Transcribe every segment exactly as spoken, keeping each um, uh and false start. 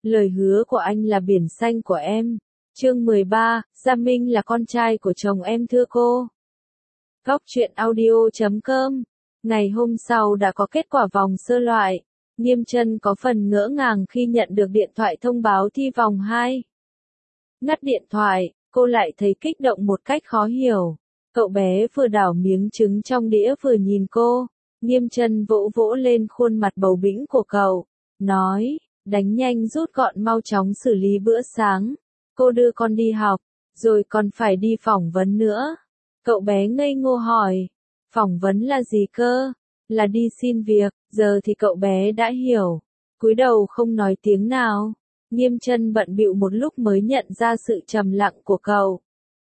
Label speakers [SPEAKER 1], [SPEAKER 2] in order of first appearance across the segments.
[SPEAKER 1] Lời hứa của anh là biển xanh của em. Chương mười ba, Gia Minh là con trai của chồng em thưa cô. Góc truyện audio chấm com. Ngày hôm sau đã có kết quả vòng sơ loại. Nghiêm Trân có phần ngỡ ngàng khi nhận được điện thoại thông báo thi vòng hai. Ngắt điện thoại, cô lại thấy kích động một cách khó hiểu. Cậu bé vừa đảo miếng trứng trong đĩa vừa nhìn cô. Nghiêm Trân vỗ vỗ lên khuôn mặt bầu bĩnh của cậu, nói, đánh nhanh rút gọn mau chóng xử lý bữa sáng. Cô đưa con đi học, rồi còn phải đi phỏng vấn nữa. Cậu bé ngây ngô hỏi, phỏng vấn là gì cơ? Là đi xin việc. Giờ thì cậu bé đã hiểu, cúi đầu không nói tiếng nào. Nghiêm Trân bận bịu một lúc mới nhận ra sự trầm lặng của cậu.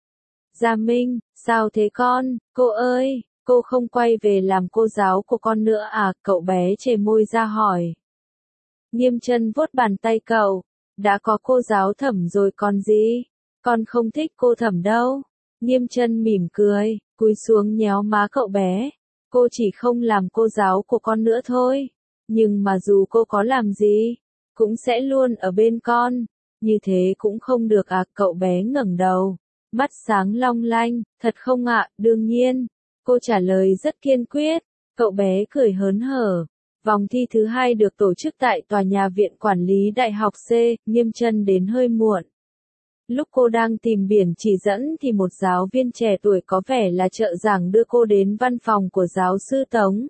[SPEAKER 1] Gia Minh, sao thế con? Cô ơi, cô không quay về làm cô giáo của con nữa à? Cậu bé chề môi ra hỏi. Nghiêm Trân vuốt bàn tay cậu, đã có cô giáo Thẩm rồi còn gì? Con không thích cô Thẩm đâu. Nghiêm Trân mỉm cười, cúi xuống nhéo má cậu bé. Cô chỉ không làm cô giáo của con nữa thôi. Nhưng mà dù cô có làm gì, cũng sẽ luôn ở bên con. Như thế cũng không được à? Cậu bé ngẩng đầu, mắt sáng long lanh. Thật không ạ? Đương nhiên. Cô trả lời rất kiên quyết. Cậu bé cười hớn hở. Vòng thi thứ hai được tổ chức tại tòa nhà Viện Quản lý Đại học C. Nghiêm Trân đến hơi muộn. Lúc cô đang tìm biển chỉ dẫn thì một giáo viên trẻ tuổi có vẻ là trợ giảng đưa cô đến văn phòng của giáo sư Tống.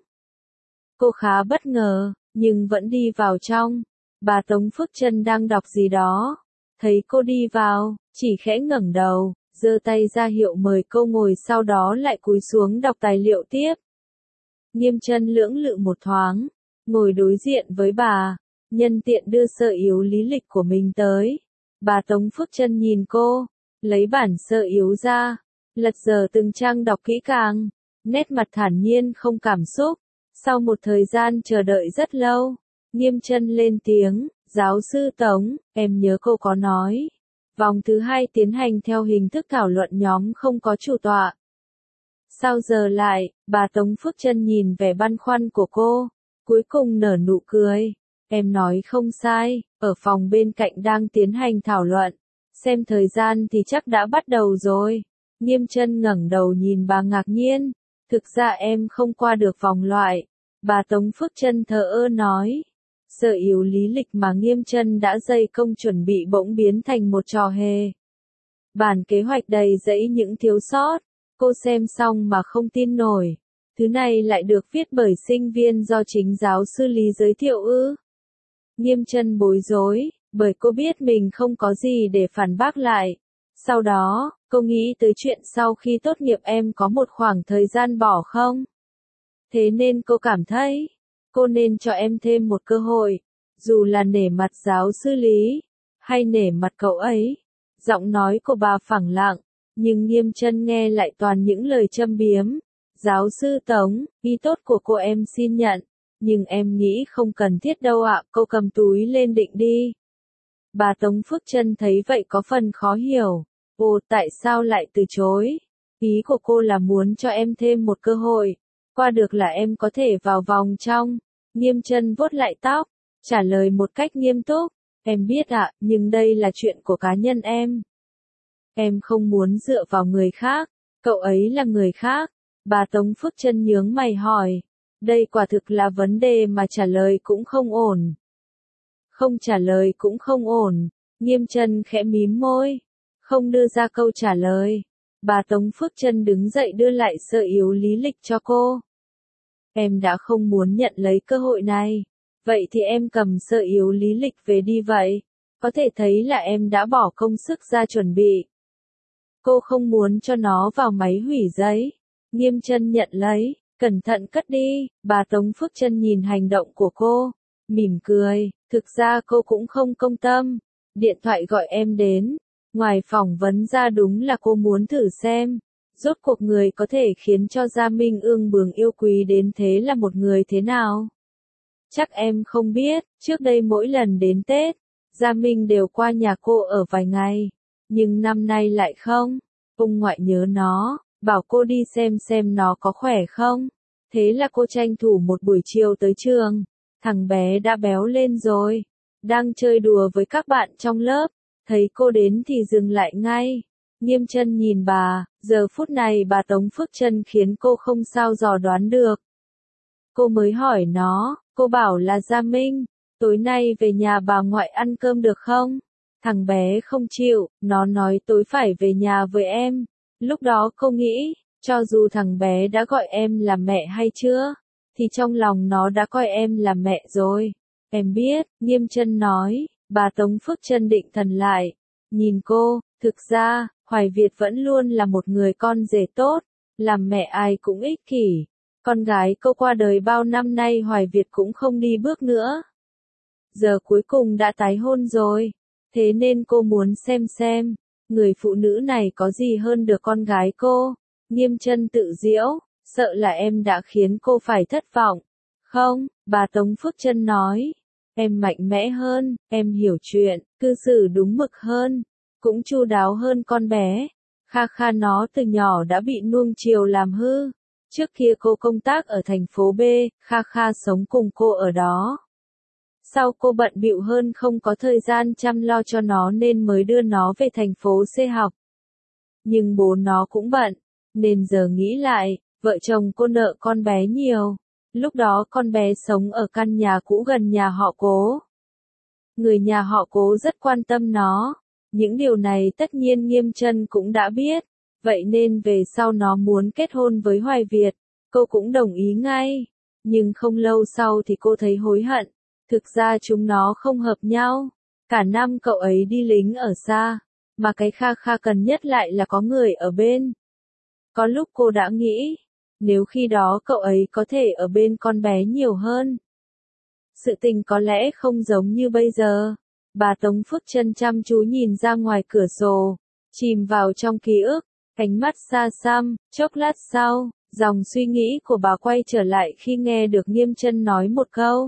[SPEAKER 1] Cô khá bất ngờ, nhưng vẫn đi vào trong. Bà Tống Phước Trân đang đọc gì đó. Thấy cô đi vào, chỉ khẽ ngẩng đầu, giơ tay ra hiệu mời cô ngồi, sau đó lại cúi xuống đọc tài liệu tiếp. Nghiêm Trân lưỡng lự một thoáng, ngồi đối diện với bà, nhân tiện đưa sơ yếu lý lịch của mình tới. Bà Tống Phước Trân nhìn cô, lấy bản sơ yếu ra, lật dở từng trang đọc kỹ càng, nét mặt thản nhiên không cảm xúc. Sau một thời gian chờ đợi rất lâu, Nghiêm Trân lên tiếng, giáo sư Tống, em nhớ cô có nói, vòng thứ hai tiến hành theo hình thức thảo luận nhóm không có chủ tọa. Sao giờ lại? Bà Tống Phước Trân nhìn vẻ băn khoăn của cô, cuối cùng nở nụ cười. Em nói không sai, ở phòng bên cạnh đang tiến hành thảo luận. Xem thời gian thì chắc đã bắt đầu rồi. Nghiêm Trân ngẩng đầu nhìn bà ngạc nhiên. Thực ra em không qua được vòng loại. Bà Tống Phước Trân thờ ơ nói. Sơ yếu lý lịch mà Nghiêm Trân đã dày công chuẩn bị bỗng biến thành một trò hề. Bản kế hoạch đầy dẫy những thiếu sót. Cô xem xong mà không tin nổi. Thứ này lại được viết bởi sinh viên do chính giáo sư Lý giới thiệu ư? Nghiêm Trân bối rối, bởi cô biết mình không có gì để phản bác lại. Sau đó, cô nghĩ tới chuyện sau khi tốt nghiệp em có một khoảng thời gian bỏ không? Thế nên cô cảm thấy, cô nên cho em thêm một cơ hội, dù là nể mặt giáo sư Lý, hay nể mặt cậu ấy. Giọng nói của bà phẳng lặng, nhưng Nghiêm Trân nghe lại toàn những lời châm biếm. Giáo sư Tống, ý tốt của cô em xin nhận. Nhưng em nghĩ không cần thiết đâu ạ. Cô cầm túi lên định đi. Bà Tống Phước Trân thấy vậy có phần khó hiểu. Ồ, tại sao lại từ chối? Ý của cô là muốn cho em thêm một cơ hội. Qua được là em có thể vào vòng trong. Nghiêm Trân vuốt lại tóc, trả lời một cách nghiêm túc. Em biết ạ, nhưng đây là chuyện của cá nhân em. Em không muốn dựa vào người khác. Cậu ấy là người khác. Bà Tống Phước Trân nhướng mày hỏi. Đây quả thực là vấn đề mà trả lời cũng không ổn. Không trả lời cũng không ổn. Nghiêm Trân khẽ mím môi, không đưa ra câu trả lời. Bà Tống Phước Trân đứng dậy đưa lại sơ yếu lý lịch cho cô. Em đã không muốn nhận lấy cơ hội này. Vậy thì em cầm sơ yếu lý lịch về đi vậy. Có thể thấy là em đã bỏ công sức ra chuẩn bị. Cô không muốn cho nó vào máy hủy giấy. Nghiêm Trân nhận lấy, cẩn thận cất đi. Bà Tống Phước Trân nhìn hành động của cô, mỉm cười. Thực ra cô cũng không công tâm. Điện thoại gọi em đến. Ngoài phỏng vấn ra đúng là cô muốn thử xem. Rốt cuộc người có thể khiến cho Gia Minh ương bướng yêu quý đến thế là một người thế nào? Chắc em không biết, trước đây mỗi lần đến Tết, Gia Minh đều qua nhà cô ở vài ngày. Nhưng năm nay lại không. Ông ngoại nhớ nó, bảo cô đi xem xem nó có khỏe không. Thế là cô tranh thủ một buổi chiều tới trường. Thằng bé đã béo lên rồi. đang chơi đùa với các bạn trong lớp, thấy cô đến thì dừng lại ngay. Nghiêm Chân nhìn bà, giờ phút này bà Tống Phước Chân khiến cô không sao dò đoán được. Cô mới hỏi nó, cô bảo là Gia Minh, tối nay về nhà bà ngoại ăn cơm được không? Thằng bé không chịu, nó nói tối phải về nhà với em. Lúc đó cô nghĩ, cho dù thằng bé đã gọi em là mẹ hay chưa, thì trong lòng nó đã coi em là mẹ rồi. Em biết, Nghiêm Chân nói, bà Tống Phước Chân định thần lại, nhìn cô, thực ra, Hoài Việt vẫn luôn là một người con rể tốt, làm mẹ ai cũng ích kỷ. Con gái cô qua đời bao năm nay Hoài Việt cũng không đi bước nữa. Giờ cuối cùng đã tái hôn rồi, thế nên cô muốn xem xem, người phụ nữ này có gì hơn được con gái cô. Nghiêm Chân tự giễu, sợ là em đã khiến cô phải thất vọng. Không, bà Tống Phước Chân nói, em mạnh mẽ hơn, em hiểu chuyện, cư xử đúng mực hơn, cũng chu đáo hơn con bé. Kha Kha nó từ nhỏ đã bị nuông chiều làm hư. Trước kia cô công tác ở thành phố B, Kha Kha sống cùng cô ở đó. Sau cô bận bịu hơn không có thời gian chăm lo cho nó nên mới đưa nó về thành phố C học. Nhưng bố nó cũng bận, nên giờ nghĩ lại, vợ chồng cô nợ con bé nhiều. Lúc đó con bé sống ở căn nhà cũ gần nhà họ Cố. Người nhà họ Cố rất quan tâm nó. Những điều này tất nhiên Nghiêm Chân cũng đã biết. Vậy nên về sau nó muốn kết hôn với Hoài Việt, cô cũng đồng ý ngay. Nhưng không lâu sau thì cô thấy hối hận. Thực ra chúng nó không hợp nhau. Cả năm cậu ấy đi lính ở xa, mà cái Kha Kha cần nhất lại là có người ở bên. Có lúc cô đã nghĩ, nếu khi đó cậu ấy có thể ở bên con bé nhiều hơn, sự tình có lẽ không giống như bây giờ. Bà Tống Phước Chân chăm chú nhìn ra ngoài cửa sổ, chìm vào trong ký ức, ánh mắt xa xăm. Chốc lát sau, dòng suy nghĩ của bà quay trở lại khi nghe được Nghiêm Chân nói một câu.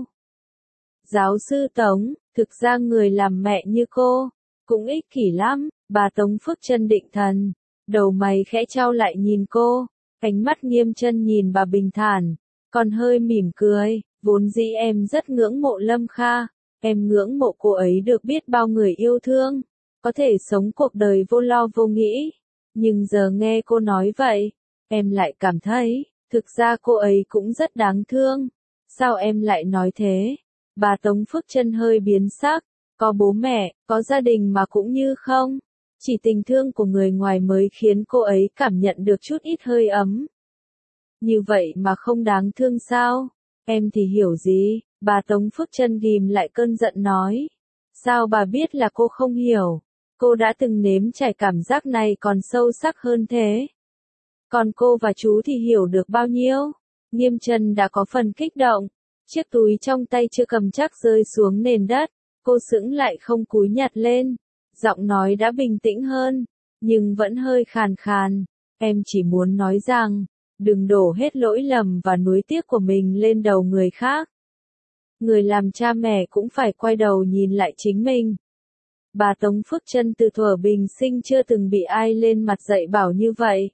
[SPEAKER 1] Giáo sư Tống, thực ra người làm mẹ như cô, cũng ích kỷ lắm. Bà Tống Phước Chân định thần, đầu mày khẽ chau lại nhìn cô, ánh mắt Nghiêm Chân nhìn bà bình thản, còn hơi mỉm cười, vốn dĩ em rất ngưỡng mộ Lâm Kha, em ngưỡng mộ cô ấy được biết bao người yêu thương, có thể sống cuộc đời vô lo vô nghĩ, nhưng giờ nghe cô nói vậy, em lại cảm thấy, thực ra cô ấy cũng rất đáng thương. Sao em lại nói thế? Bà Tống Phước Chân hơi biến sắc, có bố mẹ, có gia đình mà cũng như không. Chỉ tình thương của người ngoài mới khiến cô ấy cảm nhận được chút ít hơi ấm. Như vậy mà không đáng thương sao? Em thì hiểu gì? Bà Tống Phước Chân ghim lại cơn giận nói. Sao bà biết là cô không hiểu? Cô đã từng nếm trải cảm giác này còn sâu sắc hơn thế. Còn cô và chú thì hiểu được bao nhiêu? Nghiêm Chân đã có phần kích động. Chiếc túi trong tay chưa cầm chắc rơi xuống nền đất. Cô sững lại không cúi nhặt lên. Giọng nói đã bình tĩnh hơn, nhưng vẫn hơi khàn khàn. Em chỉ muốn nói rằng, đừng đổ hết lỗi lầm và nuối tiếc của mình lên đầu người khác. Người làm cha mẹ cũng phải quay đầu nhìn lại chính mình. Bà Tống Phước Chân từ thuở bình sinh chưa từng bị ai lên mặt dạy bảo như vậy.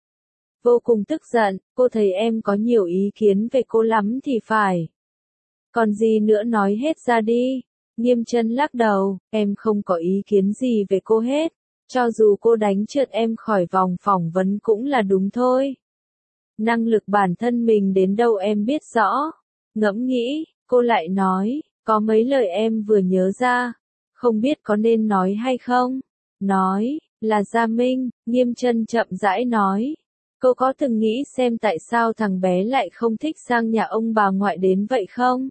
[SPEAKER 1] Vô cùng tức giận, cô thấy em có nhiều ý kiến về cô lắm thì phải. Còn gì nữa nói hết ra đi. Nghiêm Chân lắc đầu, em không có ý kiến gì về cô hết. Cho dù cô đánh trượt em khỏi vòng phỏng vấn cũng là đúng thôi. Năng lực bản thân mình đến đâu em biết rõ. Ngẫm nghĩ, cô lại nói, có mấy lời em vừa nhớ ra. Không biết có nên nói hay không? Nói, là Gia Minh. Nghiêm Chân chậm rãi nói. Cô có từng nghĩ xem tại sao thằng bé lại không thích sang nhà ông bà ngoại đến vậy không?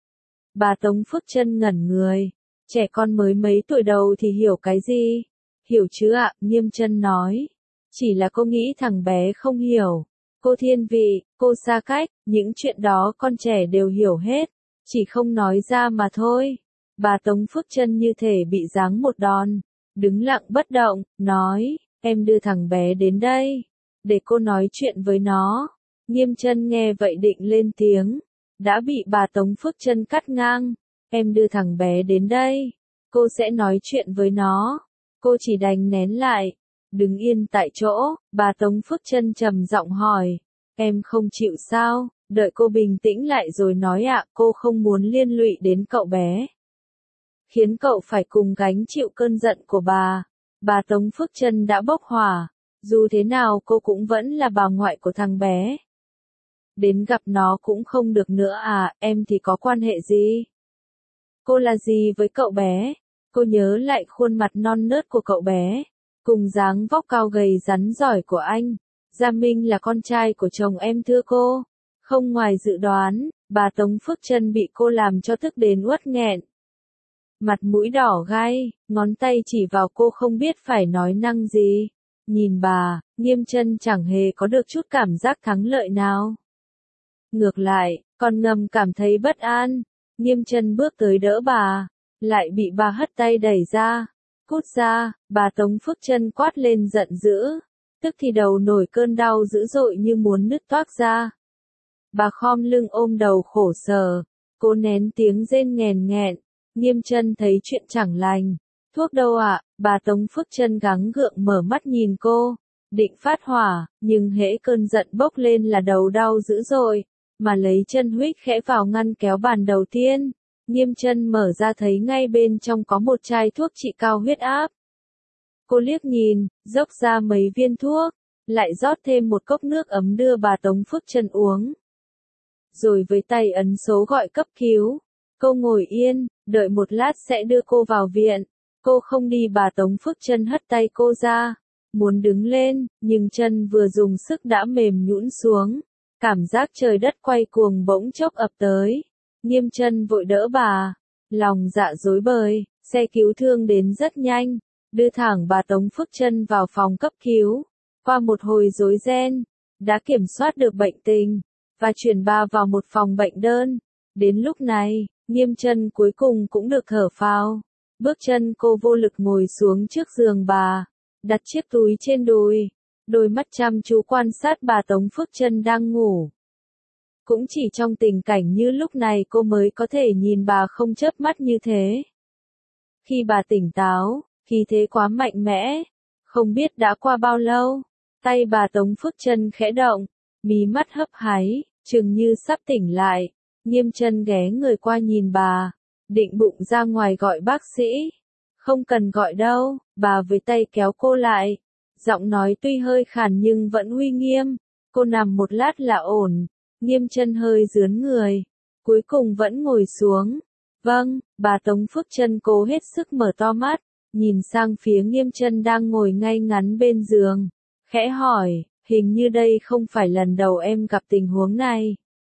[SPEAKER 1] Bà Tống Phước Chân ngẩn người. Trẻ con mới mấy tuổi đầu thì hiểu cái gì? Hiểu chứ ạ, Nghiêm Chân nói. Chỉ là cô nghĩ thằng bé không hiểu. Cô thiên vị, cô xa cách, những chuyện đó con trẻ đều hiểu hết. Chỉ không nói ra mà thôi. Bà Tống Phước Chân như thể bị giáng một đòn. Đứng lặng bất động, nói, em đưa thằng bé đến đây. Để cô nói chuyện với nó. Nghiêm Chân nghe vậy định lên tiếng. Đã bị bà Tống Phước Chân cắt ngang. Em đưa thằng bé đến đây. Cô sẽ nói chuyện với nó. Cô chỉ đành nén lại. Đứng yên tại chỗ, bà Tống Phước Chân trầm giọng hỏi. Em không chịu sao? Đợi cô bình tĩnh lại rồi nói ạ, cô không muốn liên lụy đến cậu bé. khiến cậu phải cùng gánh chịu cơn giận của bà. Bà Tống Phước Trân đã bốc hỏa, dù thế nào cô cũng vẫn là bà ngoại của thằng bé. Đến gặp nó cũng không được nữa à, em thì có quan hệ gì? Cô là gì với cậu bé? Cô nhớ lại khuôn mặt non nớt của cậu bé, cùng dáng vóc cao gầy rắn giỏi của anh. Gia Minh là con trai của chồng em thưa cô. Không ngoài dự đoán, bà Tống Phước Trân bị cô làm cho tức đến uất nghẹn. Mặt mũi đỏ gai, ngón tay chỉ vào cô không biết phải nói năng gì. Nhìn bà, Nghiêm Trân chẳng hề có được chút cảm giác thắng lợi nào. Ngược lại, còn ngầm cảm thấy bất an. Nghiêm Trân bước tới đỡ bà, lại bị bà hất tay đẩy ra. Cút ra, bà Tống Phước Trân quát lên giận dữ. Tức thì đầu nổi cơn đau dữ dội như muốn nứt toác ra. Bà khom lưng ôm đầu khổ sở, cố nén tiếng rên nghèn nghẹn. Nghiêm Trân thấy chuyện chẳng lành. Thuốc đâu ạ? Bà Tống Phước Trân gắng gượng mở mắt nhìn cô, định phát hỏa, nhưng hễ cơn giận bốc lên là đầu đau dữ dội, mà lấy chân huých khẽ vào ngăn kéo bàn đầu tiên. Nghiêm Trân mở ra thấy ngay bên trong có một chai thuốc trị cao huyết áp. Cô liếc nhìn, dốc ra mấy viên thuốc, lại rót thêm một cốc nước ấm đưa bà Tống Phước Trân uống. Rồi với tay ấn số gọi cấp cứu. Cô ngồi yên, đợi một lát sẽ đưa cô vào viện. Cô không đi, bà Tống Phước Trân hất tay cô ra. Muốn đứng lên, nhưng chân vừa dùng sức đã mềm nhũn xuống. Cảm giác trời đất quay cuồng bỗng chốc ập tới. Nghiêm Trân vội đỡ bà. Lòng dạ rối bời, xe cứu thương đến rất nhanh. Đưa thẳng bà Tống Phước Trân vào phòng cấp cứu. Qua một hồi rối ren, đã kiểm soát được bệnh tình, và chuyển bà vào một phòng bệnh đơn. Đến lúc này, Nghiêm Trân cuối cùng cũng được thở phào. Bước chân cô vô lực ngồi xuống trước giường bà, đặt chiếc túi trên đùi, đôi mắt chăm chú quan sát bà Tống Phước Trân đang ngủ. Cũng chỉ trong tình cảnh như lúc này cô mới có thể nhìn bà không chớp mắt như thế. Khi bà tỉnh táo, khí thế quá mạnh mẽ, không biết đã qua bao lâu, tay bà Tống Phước Trân khẽ động, mí mắt hấp háy, chừng như sắp tỉnh lại. Nghiêm Trân ghé người qua nhìn bà, định bụng ra ngoài gọi bác sĩ. Không cần gọi đâu, bà với tay kéo cô lại. Giọng nói tuy hơi khàn nhưng vẫn uy nghiêm. Cô nằm một lát là ổn. Nghiêm Trân hơi rướn người, cuối cùng vẫn ngồi xuống. Vâng, bà Tống Phước Trân cố hết sức mở to mắt, nhìn sang phía Nghiêm Trân đang ngồi ngay ngắn bên giường, khẽ hỏi, hình như đây không phải lần đầu em gặp tình huống này.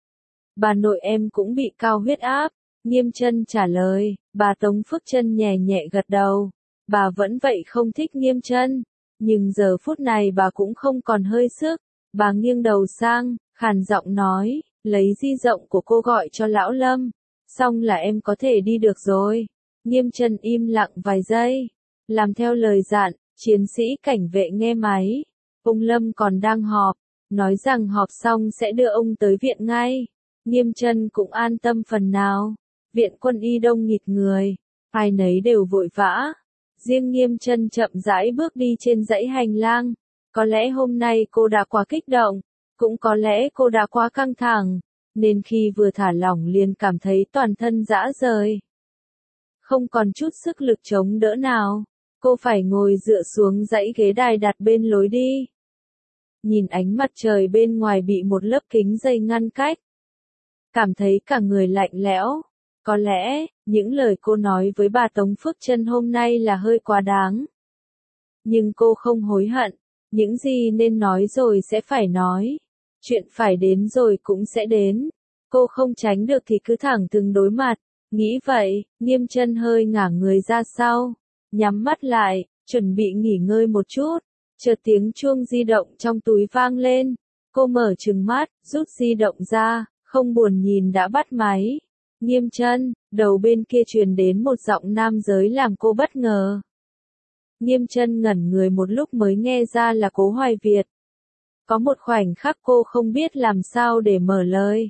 [SPEAKER 1] Bà nội em cũng bị cao huyết áp. Nghiêm Trân trả lời. Bà Tống Phước Trân nhẹ nhẹ gật đầu. Bà vẫn vậy không thích Nghiêm Trân, nhưng giờ phút này bà cũng không còn hơi sức. Bà nghiêng đầu sang, khàn giọng nói, lấy di động của cô gọi cho lão Lâm, xong là em có thể đi được rồi. Nghiêm Trân im lặng vài giây, làm theo lời dặn. Chiến sĩ cảnh vệ nghe máy. Ông Lâm còn đang họp, nói rằng họp xong sẽ đưa ông tới viện ngay. Nghiêm Trân cũng an tâm phần nào. Viện quân y đông nghịt người, ai nấy đều vội vã. Riêng Nghiêm Trân chậm rãi bước đi trên dãy hành lang. Có lẽ hôm nay cô đã quá kích động, cũng có lẽ cô đã quá căng thẳng, nên khi vừa thả lỏng liền cảm thấy toàn thân rã rời. Không còn chút sức lực chống đỡ nào, cô phải ngồi dựa xuống dãy ghế đài đặt bên lối đi. Nhìn ánh mặt trời bên ngoài bị một lớp kính dày ngăn cách. Cảm thấy cả người lạnh lẽo. Có lẽ, những lời cô nói với bà Tống Phước Trân hôm nay là hơi quá đáng. Nhưng cô không hối hận. Những gì nên nói rồi sẽ phải nói. Chuyện phải đến rồi cũng sẽ đến. Cô không tránh được thì cứ thẳng thừng đối mặt. Nghĩ vậy, Nghiêm Trân hơi ngả người ra sau. Nhắm mắt lại, chuẩn bị nghỉ ngơi một chút. Chợt tiếng chuông di động trong túi vang lên. Cô mở trừng mắt, rút di động ra, không buồn nhìn đã bắt máy. Nghiêm Trân, đầu bên kia truyền đến một giọng nam giới làm cô bất ngờ. Nghiêm Trân ngẩn người một lúc mới nghe ra là Cố Hoài Việt. Có một khoảnh khắc cô không biết làm sao để mở lời.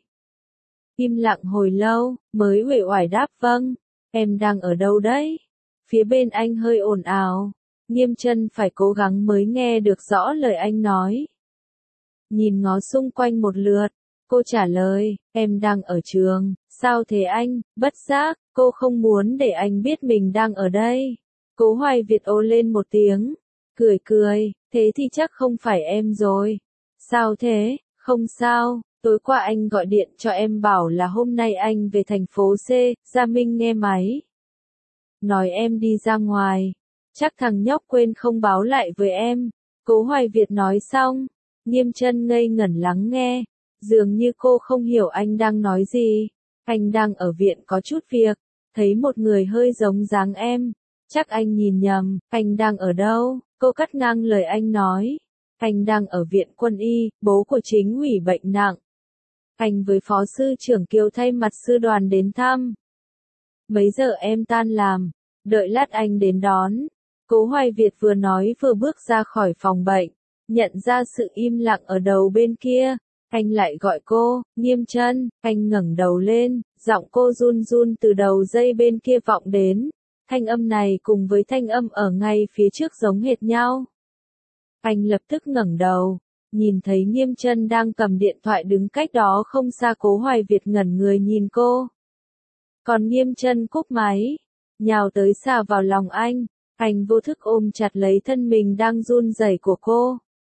[SPEAKER 1] Im lặng hồi lâu, mới uể oải đáp vâng, em đang ở đâu đấy? Phía bên anh hơi ồn ào. Nghiêm Trân phải cố gắng mới nghe được rõ lời anh nói. Nhìn ngó xung quanh một lượt, cô trả lời, em đang ở trường, Sao thế anh, bất giác, cô không muốn để anh biết mình đang ở đây. Cố Hoài Việt ồ lên một tiếng, cười cười, thế thì chắc không phải em rồi. Sao thế, không sao, tối qua anh gọi điện cho em bảo là hôm nay anh về thành phố C, Gia Minh nghe máy. Nói em đi ra ngoài, chắc thằng nhóc quên không báo lại với em. Cố Hoài Việt nói xong, Nghiêm Chân ngây ngẩn lắng nghe, dường như cô không hiểu anh đang nói gì. Anh đang ở viện có chút việc, thấy một người hơi giống dáng em. Chắc anh nhìn nhầm, anh đang ở đâu? Cô cắt ngang lời anh nói. Anh đang ở viện quân y, bố của Chính ủy bệnh nặng. Anh với phó sư trưởng Kiều thay mặt sư đoàn đến thăm. Mấy giờ em tan làm? Đợi lát anh đến đón. Cố Hoài Việt vừa nói vừa bước ra khỏi phòng bệnh. Nhận ra sự im lặng ở đầu bên kia. Anh lại gọi cô, Nghiêm Chân. Anh ngẩng đầu lên, giọng cô run run từ đầu dây bên kia vọng đến. Thanh âm này cùng với thanh âm ở ngay phía trước giống hệt nhau. Anh lập tức ngẩng đầu, nhìn thấy Nghiêm Chân đang cầm điện thoại đứng cách đó không xa. Cố Hoài Việt ngẩn người nhìn cô. Còn Nghiêm Chân cúp máy, nhào tới xà vào lòng anh. Anh vô thức ôm chặt lấy thân mình đang run rẩy của cô.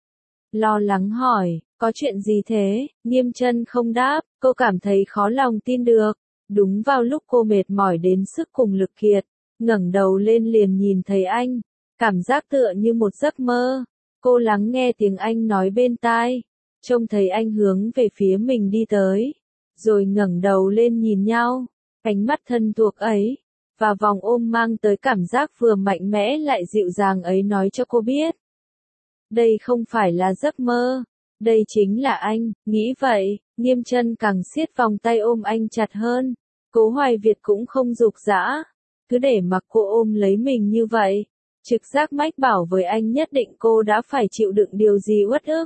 [SPEAKER 1] Lo lắng hỏi, có chuyện gì thế? Nghiêm Chân không đáp, cô cảm thấy khó lòng tin được. Đúng vào lúc cô mệt mỏi đến sức cùng lực kiệt, ngẩng đầu lên liền nhìn thấy anh, cảm giác tựa như một giấc mơ. Cô lắng nghe tiếng anh nói bên tai, trông thấy anh hướng về phía mình đi tới, rồi ngẩng đầu lên nhìn nhau. Ánh mắt thân thuộc ấy, và vòng ôm mang tới cảm giác vừa mạnh mẽ lại dịu dàng ấy nói cho cô biết. Đây không phải là giấc mơ, đây chính là anh, nghĩ vậy, Nghiêm Chân càng siết vòng tay ôm anh chặt hơn. Cố Hoài Việt cũng không dục dã, cứ để mặc cô ôm lấy mình như vậy. Trực giác mách bảo với anh nhất định cô đã phải chịu đựng điều gì uất ức.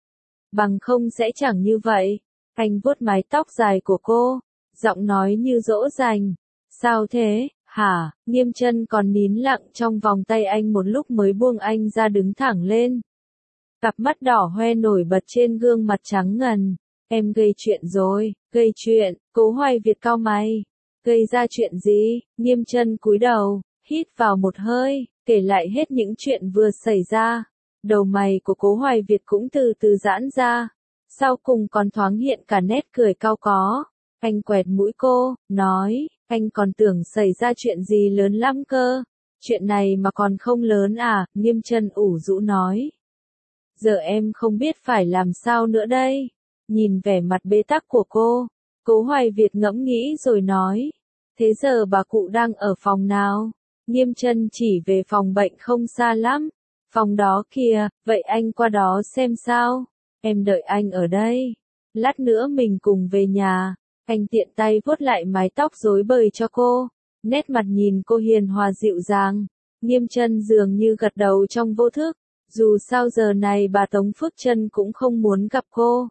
[SPEAKER 1] Bằng không sẽ chẳng như vậy. Anh vuốt mái tóc dài của cô, giọng nói như dỗ dành. Sao thế, hả? Nghiêm Chân còn nín lặng trong vòng tay anh một lúc mới buông anh ra đứng thẳng lên. Cặp mắt đỏ hoe nổi bật trên gương mặt trắng ngần. Em gây chuyện rồi, gây chuyện, Cố Hoài Việt cau mày. Gây ra chuyện gì? Nghiêm Chân cúi đầu, hít vào một hơi, kể lại hết những chuyện vừa xảy ra. Đầu mày của Cố Hoài Việt cũng từ từ giãn ra. Sau cùng còn thoáng hiện cả nét cười cau có. Anh quẹt mũi cô, nói, anh còn tưởng xảy ra chuyện gì lớn lắm cơ. Chuyện này mà còn không lớn à? Nghiêm Chân ủ rũ nói. Giờ em không biết phải làm sao nữa đây. Nhìn vẻ mặt bế tắc của cô, Cố Hoài Việt ngẫm nghĩ rồi nói. Thế giờ bà cụ đang ở phòng nào? Nghiêm Chân chỉ về phòng bệnh không xa lắm. Phòng đó kìa, vậy anh qua đó xem sao. Em đợi anh ở đây. Lát nữa mình cùng về nhà. Anh tiện tay vuốt lại mái tóc rối bời cho cô. Nét mặt nhìn cô hiền hòa dịu dàng. Nghiêm Chân dường như gật đầu trong vô thức. Dù sao giờ này bà Tống Phước Trân cũng không muốn gặp cô.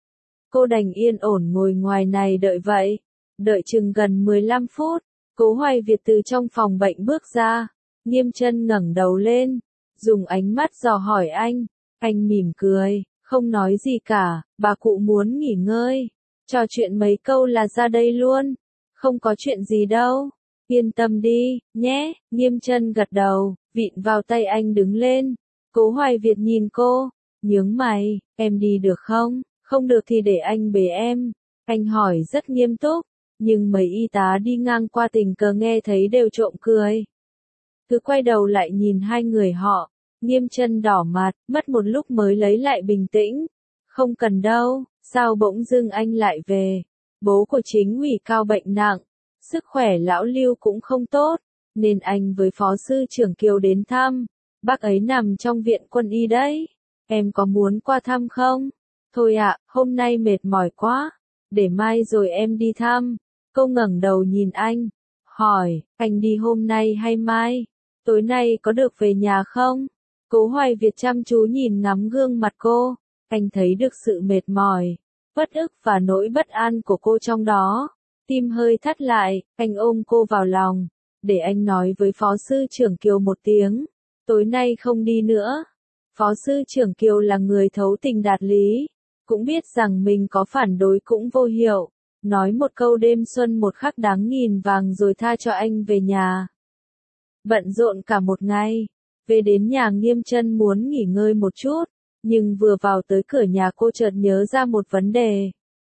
[SPEAKER 1] Cô đành yên ổn ngồi ngoài này đợi vậy. Đợi chừng gần mười lăm phút, Cố Hoài Việt từ trong phòng bệnh bước ra. Nghiêm Chân ngẩng đầu lên, dùng ánh mắt dò hỏi anh. Anh mỉm cười, không nói gì cả, bà cụ muốn nghỉ ngơi. Trò chuyện mấy câu là ra đây luôn. Không có chuyện gì đâu. Yên tâm đi, nhé. Nghiêm Chân gật đầu, vịn vào tay anh đứng lên. Cố Hoài Việt nhìn cô, nhướng mày, em đi được không? Không được thì để anh bế em. Anh hỏi rất nghiêm túc, nhưng mấy y tá đi ngang qua tình cờ nghe thấy đều trộm cười. Cứ quay đầu lại nhìn hai người họ, Nghiêm Chân đỏ mặt, mất một lúc mới lấy lại bình tĩnh. Không cần đâu, sao bỗng dưng anh lại về? Bố của Chính ủy Cao bệnh nặng, sức khỏe lão Lưu cũng không tốt, nên anh với phó sư trưởng Kiều đến thăm. Bác ấy nằm trong viện quân y đấy. Em có muốn qua thăm không? Thôi ạ, hôm nay mệt mỏi quá. Để mai rồi em đi thăm. Cô ngẩng đầu nhìn anh. Hỏi, anh đi hôm nay hay mai? Tối nay có được về nhà không? Cố Hoài Việt chăm chú nhìn ngắm gương mặt cô. Anh thấy được sự mệt mỏi, bất ức và nỗi bất an của cô trong đó. Tim hơi thắt lại, anh ôm cô vào lòng. Để anh nói với phó sư trưởng Kiều một tiếng. Tối nay không đi nữa. Phó sư trưởng Kiều là người thấu tình đạt lý. Cũng biết rằng mình có phản đối cũng vô hiệu. nói một câu đêm xuân một khắc đáng nghìn vàng rồi tha cho anh về nhà. Bận rộn cả một ngày, về đến nhà Nghiêm Chân muốn nghỉ ngơi một chút, nhưng vừa vào tới cửa nhà cô chợt nhớ ra một vấn đề.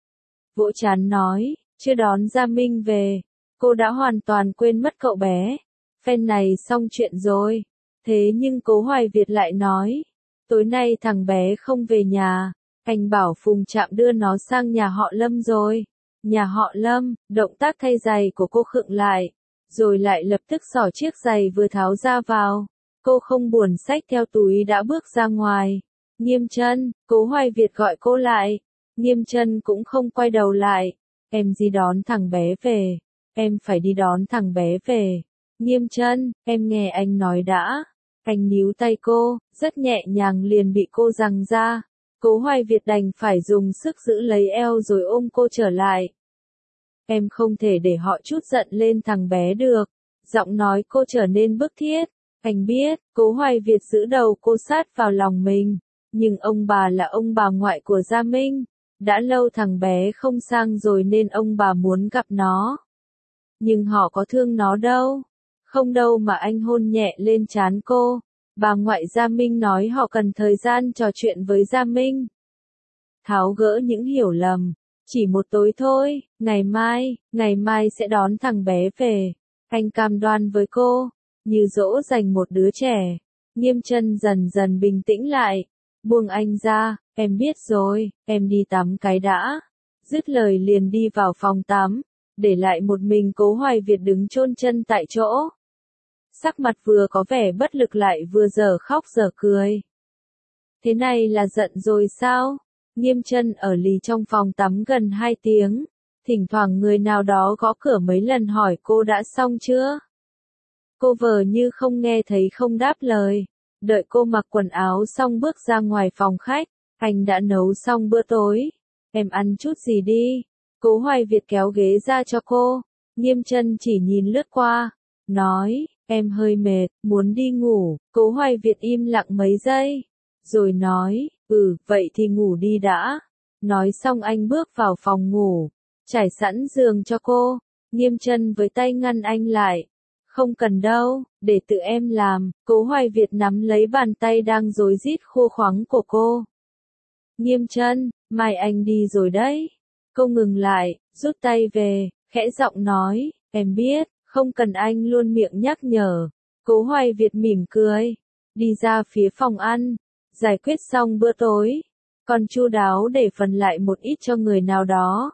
[SPEAKER 1] Vỗ chán nói, chưa đón Gia Minh về, cô đã hoàn toàn quên mất cậu bé. Phen này xong chuyện rồi, thế nhưng Cố Hoài Việt lại nói, tối nay thằng bé không về nhà, anh bảo Phùng Trạm đưa nó sang nhà họ Lâm rồi. Nhà họ Lâm, động tác thay giày của cô khựng lại, rồi lại lập tức xỏ chiếc giày vừa tháo ra vào. Cô không buồn xách theo túi đã bước ra ngoài. Nghiêm Chân, Cố Hoài Việt gọi cô lại. Nghiêm Chân cũng không quay đầu lại. Em đi đón thằng bé về. Em phải đi đón thằng bé về. Nghiêm Chân, em nghe anh nói đã. Anh níu tay cô, rất nhẹ nhàng liền bị cô giằng ra. Cố Hoài Việt đành phải dùng sức giữ lấy eo rồi ôm cô trở lại. Em không thể để họ trút giận lên thằng bé được. Giọng nói cô trở nên bức thiết. Anh biết, Cố Hoài Việt giữ đầu cô sát vào lòng mình. Nhưng ông bà là ông bà ngoại của Gia Minh. Đã lâu thằng bé không sang rồi nên ông bà muốn gặp nó. Nhưng họ có thương nó đâu. Không đâu mà anh hôn nhẹ lên trán cô. Bà ngoại Gia Minh nói họ cần thời gian trò chuyện với Gia Minh. Tháo gỡ những hiểu lầm. Chỉ một tối thôi, ngày mai, ngày mai sẽ đón thằng bé về. Anh cam đoan với cô, như dỗ dành một đứa trẻ. Nghiêm Chân dần dần bình tĩnh lại. Buông anh ra, em biết rồi, em đi tắm cái đã. Dứt lời liền đi vào phòng tắm, để lại một mình Cố Hoài Việt đứng chôn chân tại chỗ. Sắc mặt vừa có vẻ bất lực lại vừa dở khóc dở cười. Thế này là giận rồi sao? Nghiêm Chân ở lì trong phòng tắm gần hai tiếng, thỉnh thoảng người nào đó gõ cửa mấy lần hỏi cô đã xong chưa. Cô vờ như không nghe thấy không đáp lời, đợi cô mặc quần áo xong bước ra ngoài phòng khách, anh đã nấu xong bữa tối, em ăn chút gì đi. Cố Hoài Việt kéo ghế ra cho cô, Nghiêm Chân chỉ nhìn lướt qua, nói, em hơi mệt, muốn đi ngủ. Cố Hoài Việt im lặng mấy giây, rồi nói, ừ, vậy thì ngủ đi đã. Nói xong anh bước vào phòng ngủ, trải sẵn giường cho cô. Nghiêm Chân với tay ngăn anh lại. Không cần đâu, để tự em làm. Cố Hoài Việt nắm lấy bàn tay đang rối rít khô khoắng của cô. Nghiêm Chân, mai anh đi rồi đấy. Cô ngừng lại, rút tay về, khẽ giọng nói, em biết, không cần anh luôn miệng nhắc nhở. Cố Hoài Việt mỉm cười, đi ra phía phòng ăn. Giải quyết xong bữa tối, còn chu đáo để phần lại một ít cho người nào đó.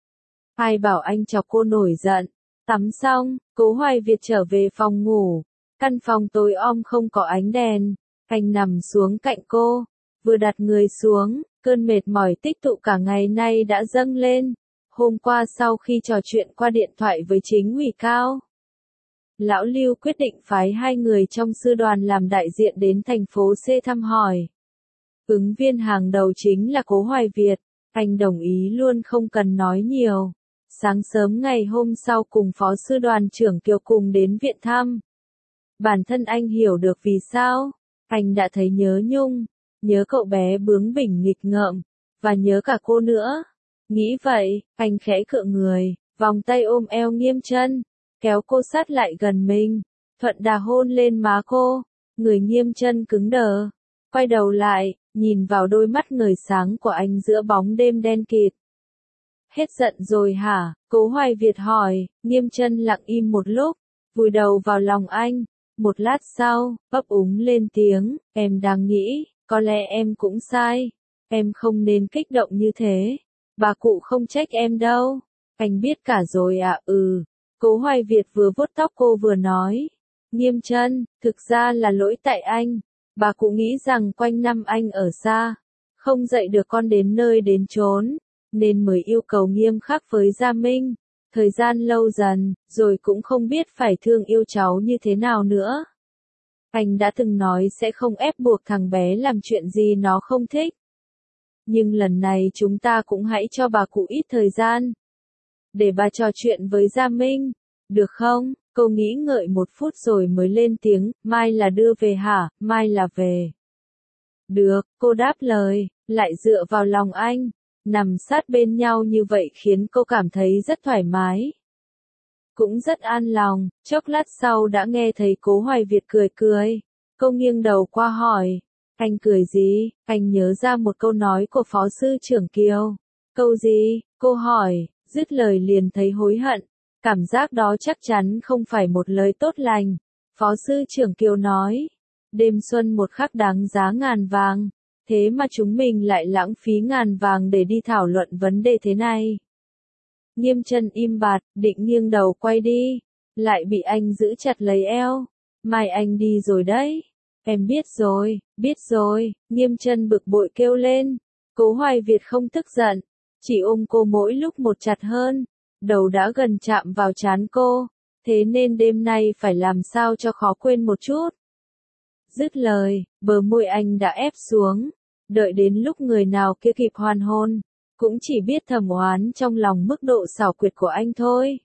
[SPEAKER 1] Ai bảo anh chọc cô nổi giận. Tắm xong, Cố Hoài Việt trở về phòng ngủ. Căn phòng tối om không có ánh đèn. Anh nằm xuống cạnh cô, vừa đặt người xuống, cơn mệt mỏi tích tụ cả ngày nay đã dâng lên. Hôm qua sau khi trò chuyện qua điện thoại với chính ủy cao, Lão Lưu quyết định phái hai người trong sư đoàn làm đại diện đến thành phố C thăm hỏi. Ứng viên hàng đầu chính là Cố Hoài Việt, anh đồng ý luôn không cần nói nhiều. Sáng sớm ngày hôm sau cùng Phó Sư đoàn trưởng Kiều cùng đến viện thăm. Bản thân anh hiểu được vì sao, anh đã thấy nhớ Nhung, nhớ cậu bé bướng bỉnh nghịch ngợm, và nhớ cả cô nữa. Nghĩ vậy, anh khẽ cựa người, vòng tay ôm eo Nghiêm Chân, kéo cô sát lại gần mình, thuận đà hôn lên má cô. Người Nghiêm Chân cứng đờ, quay đầu lại, nhìn vào đôi mắt ngời sáng của anh giữa bóng đêm đen kịt. Hết giận rồi hả? Cố Hoài Việt hỏi. Nghiêm Chân lặng im một lúc, vùi đầu vào lòng anh. Một lát sau, ấp úng lên tiếng, em đang nghĩ, có lẽ em cũng sai. Em không nên kích động như thế. Bà cụ không trách em đâu. Anh biết cả rồi ạ. À, ừ. Cố Hoài Việt vừa vuốt tóc cô vừa nói. Nghiêm Chân, thực ra là lỗi tại anh. Bà cụ nghĩ rằng quanh năm anh ở xa, không dạy được con đến nơi đến chốn, nên mới yêu cầu nghiêm khắc với Gia Minh. Thời gian lâu dần, rồi cũng không biết phải thương yêu cháu như thế nào nữa. Anh đã từng nói sẽ không ép buộc thằng bé làm chuyện gì nó không thích. Nhưng lần này chúng ta cũng hãy cho bà cụ ít thời gian, để bà trò chuyện với Gia Minh, được không? Cô nghĩ ngợi một phút rồi mới lên tiếng, mai là đưa về hả? Mai là về. Được, cô đáp lời, lại dựa vào lòng anh. Nằm sát bên nhau như vậy khiến cô cảm thấy rất thoải mái. Cũng rất an lòng, chốc lát sau đã nghe thấy Cố Hoài Việt cười cười. Cô nghiêng đầu qua hỏi, anh cười gì? Anh nhớ ra một câu nói của Phó Sư trưởng Kiều. Câu gì? Cô hỏi, dứt lời liền thấy hối hận. Cảm giác đó chắc chắn không phải một lời tốt lành. Phó Sư trưởng Kiều nói, đêm xuân một khắc đáng giá ngàn vàng. Thế mà chúng mình lại lãng phí ngàn vàng để đi thảo luận vấn đề thế này. Nghiêm Chân im bặt, định nghiêng đầu quay đi. Lại bị anh giữ chặt lấy eo. Mai anh đi rồi đấy. Em biết rồi, biết rồi, Nghiêm Chân bực bội kêu lên. Cố Hoài Việt không tức giận, chỉ ôm cô mỗi lúc một chặt hơn. Đầu đã gần chạm vào trán cô, thế nên đêm nay phải làm sao cho khó quên một chút. Dứt lời, bờ môi anh đã ép xuống, đợi đến lúc người nào kia kịp hoàn hôn, cũng chỉ biết thầm oán trong lòng mức độ xảo quyệt của anh thôi.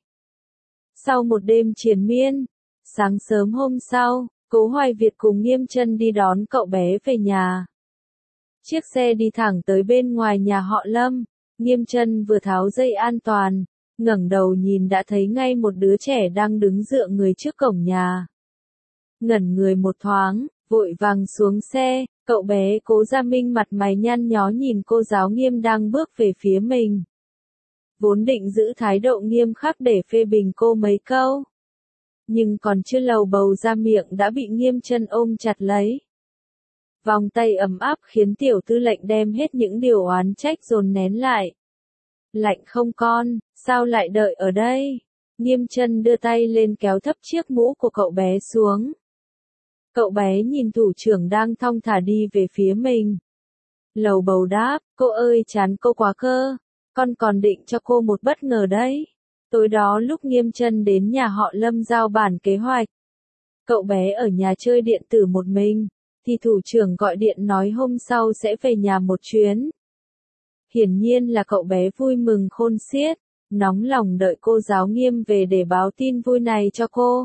[SPEAKER 1] Sau một đêm triền miên, sáng sớm hôm sau, Cố Hoài Việt cùng Nghiêm Chân đi đón cậu bé về nhà. Chiếc xe đi thẳng tới bên ngoài nhà họ Lâm, Nghiêm Chân vừa tháo dây an toàn, ngẩng đầu nhìn đã thấy ngay một đứa trẻ đang đứng dựa người trước cổng nhà. Ngẩn người một thoáng, vội vàng xuống xe, cậu bé Cố Gia Minh mặt mày nhăn nhó nhìn cô giáo Nghiêm đang bước về phía mình. Vốn định giữ thái độ nghiêm khắc để phê bình cô mấy câu. Nhưng còn chưa lầu bầu ra miệng đã bị Nghiêm Chân ôm chặt lấy. Vòng tay ấm áp khiến tiểu tư lệnh đem hết những điều oán trách dồn nén lại. Lạnh không con, sao lại đợi ở đây? Nghiêm Chân đưa tay lên kéo thấp chiếc mũ của cậu bé xuống. Cậu bé nhìn thủ trưởng đang thong thả đi về phía mình. Lầu bầu đáp, cô ơi chán cô quá cơ, con còn định cho cô một bất ngờ đấy. Tối đó lúc Nghiêm Chân đến nhà họ Lâm giao bản kế hoạch. Cậu bé ở nhà chơi điện tử một mình, thì thủ trưởng gọi điện nói hôm sau sẽ về nhà một chuyến. Hiển nhiên là cậu bé vui mừng khôn xiết, nóng lòng đợi cô giáo Nghiêm về để báo tin vui này cho cô.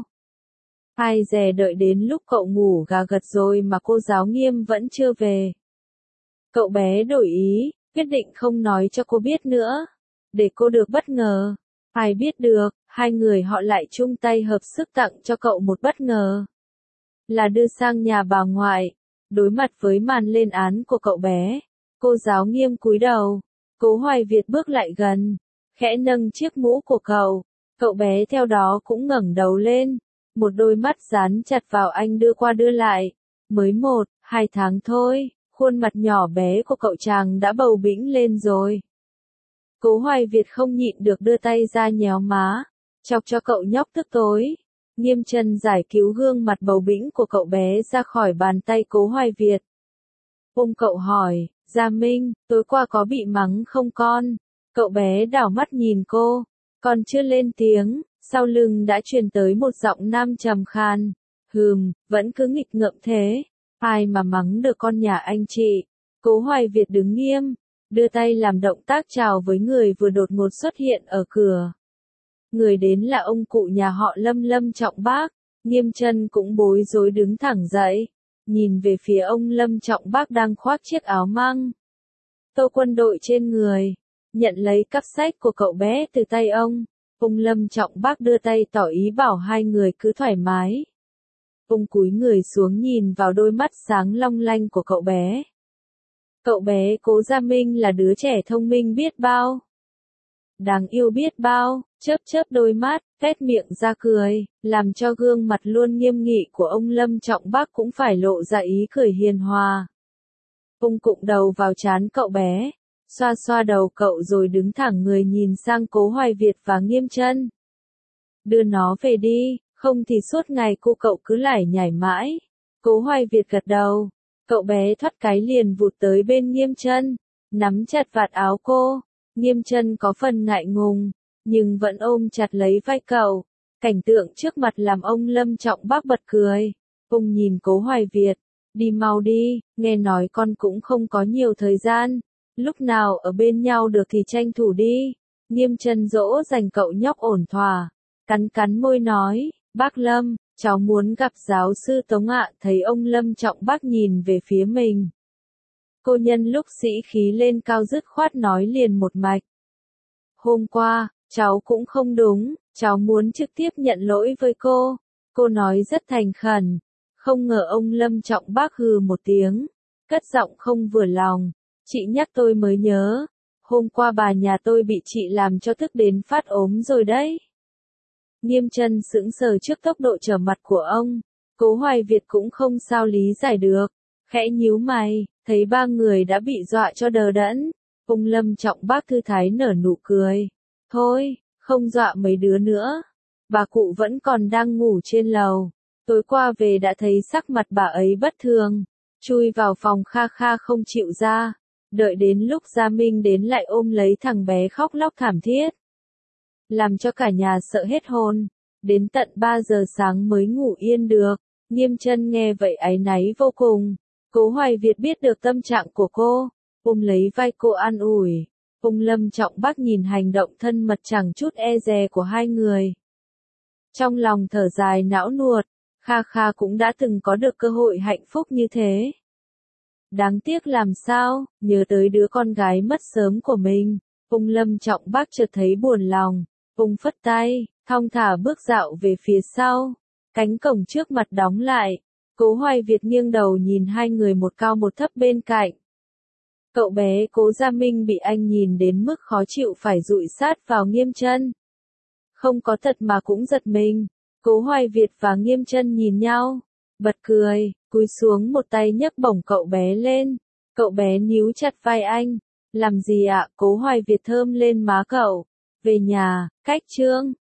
[SPEAKER 1] Ai dè đợi đến lúc cậu ngủ gà gật rồi mà cô giáo Nghiêm vẫn chưa về. Cậu bé đổi ý, quyết định không nói cho cô biết nữa, để cô được bất ngờ. Ai biết được, hai người họ lại chung tay hợp sức tặng cho cậu một bất ngờ. Là đưa sang nhà bà ngoại. Đối mặt với màn lên án của cậu bé, cô giáo Nghiêm cúi đầu. Cố Hoài Việt bước lại gần, khẽ nâng chiếc mũ của cậu. Cậu bé theo đó cũng ngẩng đầu lên, một đôi mắt dán chặt vào anh đưa qua đưa lại. Mới một, hai tháng thôi, khuôn mặt nhỏ bé của cậu chàng đã bầu bĩnh lên rồi. Cố Hoài Việt không nhịn được đưa tay ra nhéo má, chọc cho cậu nhóc tức tối. Nghiêm Chân giải cứu gương mặt bầu bĩnh của cậu bé ra khỏi bàn tay Cố Hoài Việt. Ôm cậu hỏi, Gia Minh, tối qua có bị mắng không con? Cậu bé đảo mắt nhìn cô, còn chưa lên tiếng, sau lưng đã truyền tới một giọng nam trầm khan. Hừm, vẫn cứ nghịch ngợm thế, ai mà mắng được con nhà anh chị. Cố Hoài Việt đứng nghiêm, đưa tay làm động tác chào với người vừa đột ngột xuất hiện ở cửa. Người đến là ông cụ nhà họ Lâm Lâm Trọng Bác. Nghiêm Chân cũng bối rối đứng thẳng dậy, nhìn về phía ông Lâm Trọng Bác đang khoác chiếc áo măng tô quân đội trên người, nhận lấy cặp sách của cậu bé từ tay ông. Ông Lâm Trọng Bác đưa tay tỏ ý bảo hai người cứ thoải mái. Ông cúi người xuống nhìn vào đôi mắt sáng long lanh của cậu bé. Cậu bé Cố Gia Minh là đứa trẻ thông minh biết bao, đáng yêu biết bao, chớp chớp đôi mắt, phét miệng ra cười, làm cho gương mặt luôn nghiêm nghị của ông Lâm Trọng Bác cũng phải lộ ra ý cười hiền hòa. Ông cụng đầu vào trán cậu bé, xoa xoa đầu cậu rồi đứng thẳng người nhìn sang Cố Hoài Việt và Nghiêm Chân. Đưa nó về đi, không thì suốt ngày cô cậu cứ lải nhải mãi. Cố Hoài Việt gật đầu, cậu bé thoát cái liền vụt tới bên Nghiêm Chân, nắm chặt vạt áo cô. Nghiêm Chân có phần ngại ngùng, nhưng vẫn ôm chặt lấy vai cậu. Cảnh tượng trước mặt làm ông Lâm Trọng Bác bật cười. Ông nhìn Cố Hoài Việt, đi mau đi, nghe nói con cũng không có nhiều thời gian, lúc nào ở bên nhau được thì tranh thủ đi. Nghiêm Chân dỗ dành cậu nhóc ổn thỏa, cắn cắn môi nói, bác Lâm, cháu muốn gặp giáo sư Tống ạ. Thấy ông Lâm Trọng Bác nhìn về phía mình, Cô nhân lúc sĩ khí lên cao dứt khoát nói liền một mạch. Hôm qua, cháu cũng không đúng, cháu muốn trực tiếp nhận lỗi với cô. Cô nói rất thành khẩn. Không ngờ ông Lâm Trọng Bác hừ một tiếng, cất giọng không vừa lòng. Chị nhắc tôi mới nhớ, hôm qua bà nhà tôi bị chị làm cho tức đến phát ốm rồi đấy. Nghiêm Chân sững sờ trước tốc độ trở mặt của ông. Cố Hoài Việt cũng không sao lý giải được, khẽ nhíu mày, thấy ba người đã bị dọa cho đờ đẫn. Ông Lâm Trọng Bác thư thái nở nụ cười. Thôi, không dọa mấy đứa nữa. Bà cụ vẫn còn đang ngủ trên lầu. Tối qua về đã thấy sắc mặt bà ấy bất thường. Chui vào phòng kha kha không chịu ra. Đợi đến lúc Gia Minh đến lại ôm lấy thằng bé khóc lóc thảm thiết. Làm cho cả nhà sợ hết hồn. Đến tận ba giờ sáng mới ngủ yên được. Nghiêm Chân nghe vậy áy náy vô cùng. Cố Hoài Việt biết được tâm trạng của cô. Ôm lấy vai cô an ủi. Ông Lâm Trọng Bác nhìn hành động thân mật chẳng chút e dè của hai người. Trong lòng thở dài não nuột. Kha Kha cũng đã từng có được cơ hội hạnh phúc như thế. Đáng tiếc làm sao, nhớ tới đứa con gái mất sớm của mình. Ông Lâm Trọng Bác chợt thấy buồn lòng. Ông phất tay, thong thả bước dạo về phía sau. Cánh cổng trước mặt đóng lại. Cố Hoài Việt nghiêng đầu nhìn hai người một cao một thấp bên cạnh. Cậu bé Cố Gia Minh bị anh nhìn đến mức khó chịu phải dụi sát vào Nghiêm Chân. Không có thật mà cũng giật mình. Cố Hoài Việt và Nghiêm Chân nhìn nhau, bật cười, cúi xuống một tay nhấc bổng cậu bé lên. Cậu bé níu chặt vai anh. Làm gì ạ? Cố Hoài Việt thơm lên má cậu. Về nhà, cách Trương.